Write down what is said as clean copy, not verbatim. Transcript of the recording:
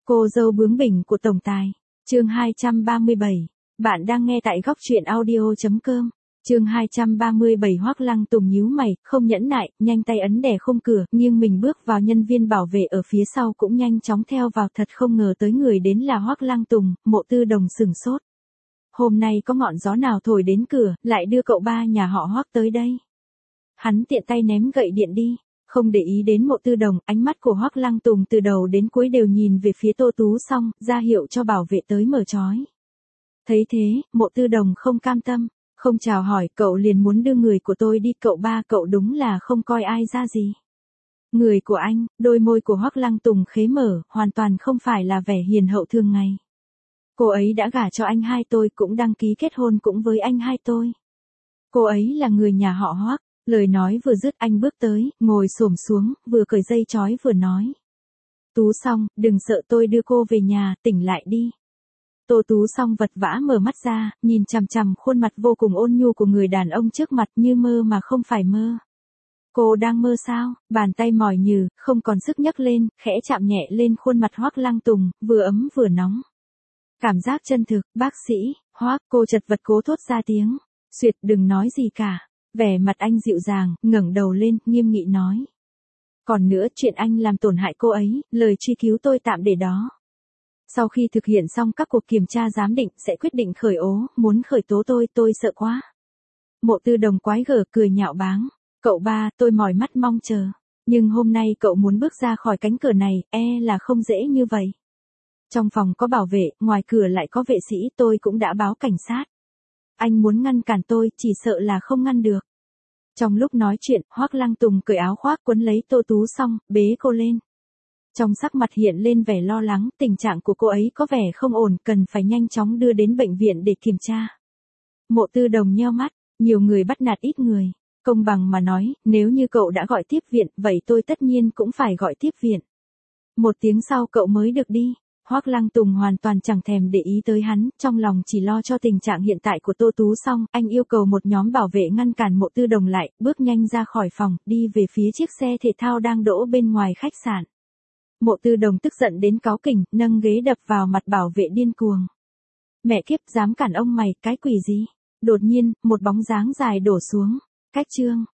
Cô dâu bướng bỉnh của tổng tài. Chương 237. Bạn đang nghe tại góc truyện audio.com. Chương 237. Hoắc Lăng Tùng nhíu mày, không nhẫn nại, nhanh tay ấn đè khung cửa, nghiêng mình bước vào. Nhân viên bảo vệ ở phía sau cũng nhanh chóng theo vào. Thật không ngờ tới người đến là Hoắc Lăng Tùng. Mộ Tư Đồng sửng sốt. Hôm nay có ngọn gió nào thổi đến cửa, lại đưa cậu ba nhà họ Hoắc tới đây. Hắn tiện tay ném gậy điện đi. Không để ý đến Mộ Tư Đồng, ánh mắt của Hoắc Lăng Tùng từ đầu đến cuối đều nhìn về phía Tô Tú Song, ra hiệu cho bảo vệ tới mở trói. Thấy thế, Mộ Tư Đồng không cam tâm, không chào hỏi, cậu liền muốn đưa người của tôi đi. Cậu ba cậu đúng là không coi ai ra gì. Người của anh. Đôi môi của Hoắc Lăng Tùng khế mở, hoàn toàn không phải là vẻ hiền hậu thường ngày. Cô ấy đã gả cho anh hai tôi, cũng đăng ký kết hôn cũng với anh hai tôi. Cô ấy là người nhà họ Hoắc. Lời nói vừa dứt, anh bước tới, ngồi xổm xuống, vừa cởi dây trói vừa nói. Tú Song, đừng sợ, tôi đưa cô về nhà, tỉnh lại đi. Tô Tú Song vật vã mở mắt ra, nhìn chằm chằm khuôn mặt vô cùng ôn nhu của người đàn ông trước mặt, như mơ mà không phải mơ. Cô đang mơ sao? Bàn tay mỏi nhừ, không còn sức nhấc lên, khẽ chạm nhẹ lên khuôn mặt Hoắc Lăng Tùng, vừa ấm vừa nóng. Cảm giác chân thực. Bác sĩ, Hoắc, cô chật vật cố thốt ra tiếng. Xuyệt, đừng nói gì cả. Vẻ mặt anh dịu dàng, ngẩng đầu lên, nghiêm nghị nói. Còn nữa, chuyện anh làm tổn hại cô ấy, lời truy cứu tôi tạm để đó. Sau khi thực hiện xong các cuộc kiểm tra giám định, sẽ quyết định khởi ố. Muốn khởi tố tôi sợ quá. Mộ Tư Đồng quái gở cười nhạo báng. Cậu ba, tôi mỏi mắt mong chờ. Nhưng hôm nay cậu muốn bước ra khỏi cánh cửa này, là không dễ như vậy. Trong phòng có bảo vệ, ngoài cửa lại có vệ sĩ, tôi cũng đã báo cảnh sát. Anh muốn ngăn cản tôi, chỉ sợ là không ngăn được. Trong lúc nói chuyện, Hoắc Lăng Tùng cởi áo khoác quấn lấy Tô Tú Song, bế cô lên. Trong sắc mặt hiện lên vẻ lo lắng, tình trạng của cô ấy có vẻ không ổn, cần phải nhanh chóng đưa đến bệnh viện để kiểm tra. Mộ Tư Đồng nheo mắt, nhiều người bắt nạt ít người. Công bằng mà nói, nếu như cậu đã gọi tiếp viện, vậy tôi tất nhiên cũng phải gọi tiếp viện. 1 tiếng sau cậu mới được đi. Hoắc Lăng Tùng hoàn toàn chẳng thèm để ý tới hắn, trong lòng chỉ lo cho tình trạng hiện tại của Tô Tú Song. Anh yêu cầu một nhóm bảo vệ ngăn cản Mộ Tư Đồng lại, bước nhanh ra khỏi phòng, đi về phía chiếc xe thể thao đang đỗ bên ngoài khách sạn. Mộ Tư Đồng tức giận đến cáu kỉnh, nâng ghế đập vào mặt bảo vệ điên cuồng. Mẹ kiếp, dám cản ông mày, cái quỷ gì? Đột nhiên, một bóng dáng dài đổ xuống. Cách chương.